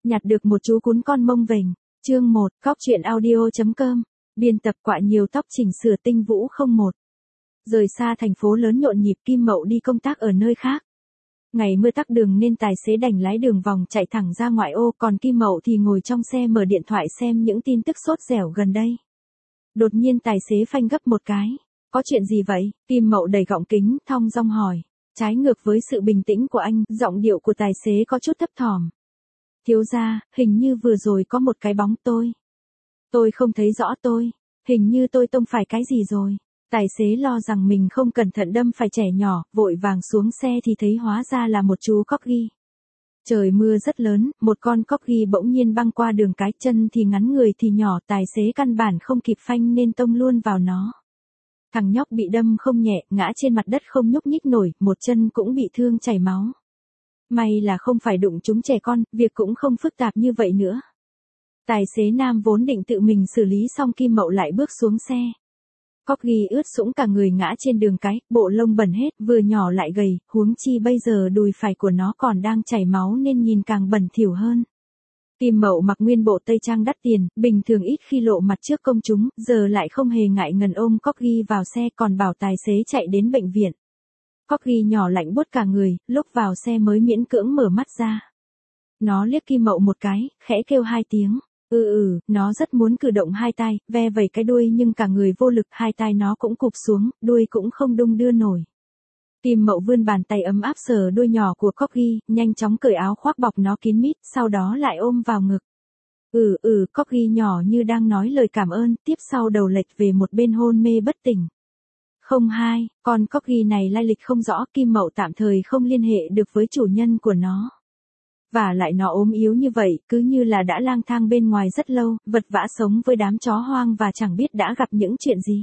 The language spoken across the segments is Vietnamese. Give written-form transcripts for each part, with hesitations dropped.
Nhặt được một chú cún con mông vềnh. Chương 1, Cóc truyện audio.com. Biên tập Quạ Nhiều Tóc chỉnh sửa Tinh Vũ 01. Rời xa thành phố lớn nhộn nhịp, Kim Mậu đi công tác ở nơi khác. Ngày mưa tắc đường nên tài xế đành lái đường vòng chạy thẳng ra ngoại ô, còn Kim Mậu thì ngồi trong xe mở điện thoại xem những tin tức sốt dẻo gần đây. Đột nhiên tài xế phanh gấp một cái. Có chuyện gì vậy? Kim Mậu đẩy gọng kính, thong dong hỏi. Trái ngược với sự bình tĩnh của anh, giọng điệu của tài xế có chút thấp thỏm. Thiếu gia, hình như vừa rồi có một cái bóng tôi. Tôi không thấy rõ tôi. Hình như tôi tông phải cái gì rồi. Tài xế lo rằng mình không cẩn thận đâm phải trẻ nhỏ, vội vàng xuống xe thì thấy hóa ra là một chú corgi. Trời mưa rất lớn, một con corgi bỗng nhiên băng qua đường cái, chân thì ngắn người thì nhỏ, tài xế căn bản không kịp phanh nên tông luôn vào nó. Thằng nhóc bị đâm không nhẹ, ngã trên mặt đất không nhúc nhích nổi, một chân cũng bị thương chảy máu. May là không phải đụng trúng trẻ con, việc cũng không phức tạp như vậy nữa. Tài xế nam vốn định tự mình xử lý xong, Kim Mậu lại bước xuống xe. Corgi ướt sũng cả người ngã trên đường cái, bộ lông bẩn hết, vừa nhỏ lại gầy, huống chi bây giờ đùi phải của nó còn đang chảy máu nên nhìn càng bẩn thỉu hơn. Kim Mậu mặc nguyên bộ tây trang đắt tiền, bình thường ít khi lộ mặt trước công chúng, giờ lại không hề ngại ngần ôm Corgi vào xe, còn bảo tài xế chạy đến bệnh viện. Corgi nhỏ lạnh buốt cả người, lúc vào xe mới miễn cưỡng mở mắt ra. Nó liếc Kim Mậu một cái, khẽ kêu hai tiếng. Nó rất muốn cử động hai tay, ve vẩy cái đuôi nhưng cả người vô lực, hai tay nó cũng cụp xuống, đuôi cũng không đung đưa nổi. Kim Mậu vươn bàn tay ấm áp sờ đuôi nhỏ của Corgi, nhanh chóng cởi áo khoác bọc nó kín mít, sau đó lại ôm vào ngực. Corgi nhỏ như đang nói lời cảm ơn, tiếp sau đầu lệch về một bên hôn mê bất tỉnh. Không hai, con corgi này lai lịch không rõ, Kim Mậu tạm thời không liên hệ được với chủ nhân của nó. Và lại nó ốm yếu như vậy, cứ như là đã lang thang bên ngoài rất lâu, vật vã sống với đám chó hoang và chẳng biết đã gặp những chuyện gì.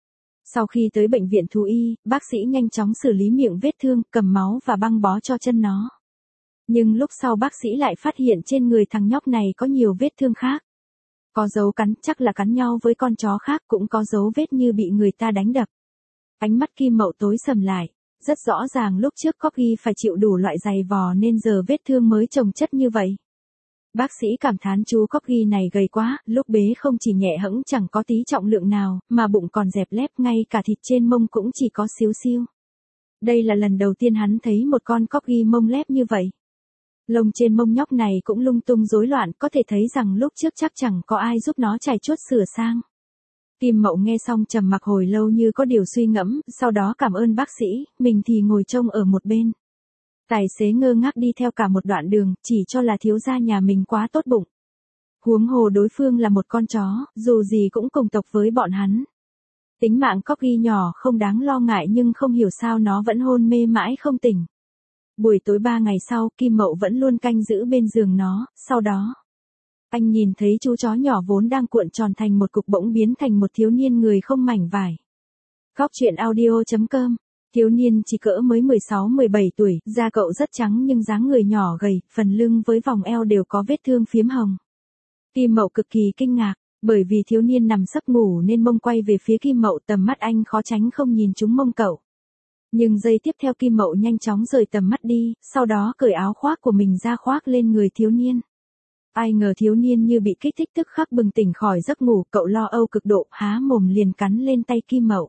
Sau khi tới bệnh viện thú y, bác sĩ nhanh chóng xử lý miệng vết thương, cầm máu và băng bó cho chân nó. Nhưng lúc sau bác sĩ lại phát hiện trên người thằng nhóc này có nhiều vết thương khác. Có dấu cắn, chắc là cắn nhau với con chó khác, cũng có dấu vết như bị người ta đánh đập. Ánh mắt Kim Mậu tối sầm lại. Rất rõ ràng lúc trước Corgi phải chịu đủ loại giày vò nên giờ vết thương mới chồng chất như vậy. Bác sĩ cảm thán chú Corgi này gầy quá, lúc bế không chỉ nhẹ hẫng chẳng có tí trọng lượng nào, mà bụng còn dẹp lép, ngay cả thịt trên mông cũng chỉ có xíu xiu. Đây là lần đầu tiên hắn thấy một con Corgi mông lép như vậy. Lông trên mông nhóc này cũng lung tung rối loạn, có thể thấy rằng lúc trước chắc chẳng có ai giúp nó chải chuốt sửa sang. Kim Mậu nghe xong trầm mặc hồi lâu như có điều suy ngẫm, sau đó cảm ơn bác sĩ, mình thì ngồi trông ở một bên. Tài xế ngơ ngác đi theo cả một đoạn đường, chỉ cho là thiếu gia nhà mình quá tốt bụng. Huống hồ đối phương là một con chó, dù gì cũng cùng tộc với bọn hắn. Tính mạng Corgi nhỏ không đáng lo ngại nhưng không hiểu sao nó vẫn hôn mê mãi không tỉnh. Buổi tối 3 ngày sau, Kim Mậu vẫn luôn canh giữ bên giường nó, sau đó anh nhìn thấy chú chó nhỏ vốn đang cuộn tròn thành một cục bỗng biến thành một thiếu niên người không mảnh vải. Cóc truyện audio.com. Thiếu niên chỉ cỡ mới 16-17 tuổi, da cậu rất trắng nhưng dáng người nhỏ gầy, phần lưng với vòng eo đều có vết thương phiếm hồng. Kim Mậu cực kỳ kinh ngạc, bởi vì thiếu niên nằm giấc ngủ nên mông quay về phía Kim Mậu, tầm mắt anh khó tránh không nhìn trúng mông cậu. Nhưng giây tiếp theo Kim Mậu nhanh chóng rời tầm mắt đi, sau đó cởi áo khoác của mình ra khoác lên người thiếu niên. Ai ngờ thiếu niên như bị kích thích tức khắc bừng tỉnh khỏi giấc ngủ, cậu lo âu cực độ, há mồm liền cắn lên tay Kim Mậu.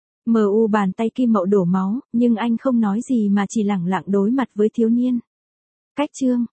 Bàn tay Kim Mậu đổ máu, nhưng anh không nói gì mà chỉ lẳng lặng đối mặt với thiếu niên. Cách chương